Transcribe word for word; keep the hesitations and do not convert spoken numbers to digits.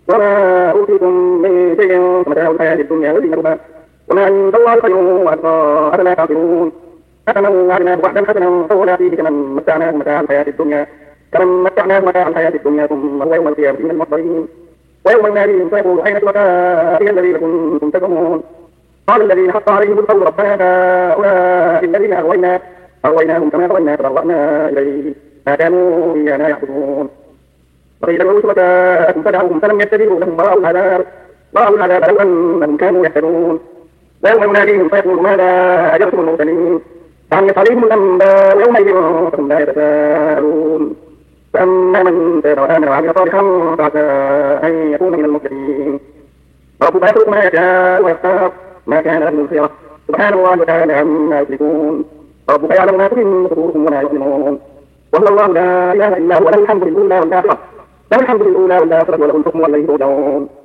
وما أوتيتم من شيء فمتاع الحياة الدنيا وزينتها وما عند الله خير وأبقى أفلا تعقلون أفمن وعدناه وعدا حسنا فهو لاقيه كمن متعناه متاع الحياة الدنيا كمن متعناه متاع الحياة الدنيا ثم هو يوم القيامة من المحضرين ويوم يناديهم فيقول أين شركائي الذين كنتم تزعمون قال الذين حق عليهم القول ربنا هؤلاء الذين أغوينا أغويناهم كما أغوينا فبرأنا إليه ما كانوا إيانا يعبدون وقيل ادعوا شركاءكم فدعوهم فلم يستجيبوا لهم ورأوا العذاب ورأوا العذاب لو أنهم كانوا يهتدون ويوم يناديهم فيقول ماذا أجبتم المرسلين فعميت عليهم الأنباء يومئذ فهم لا يتساءلون فأما من تاب وآمن وعمل صالحا فعسى أن يكون من المهتدين ربك يخلق ما يشاء ويختار ما كان له الخيرة سبحان الله وتعالى عما يشركون ربك يعلم ما تكن صدورهم وما يعلمون وهو الله لا إله إلا هو له الحمد لله والآخرة له الحمد لله والآخرة وله الحكم والإليه ترجعون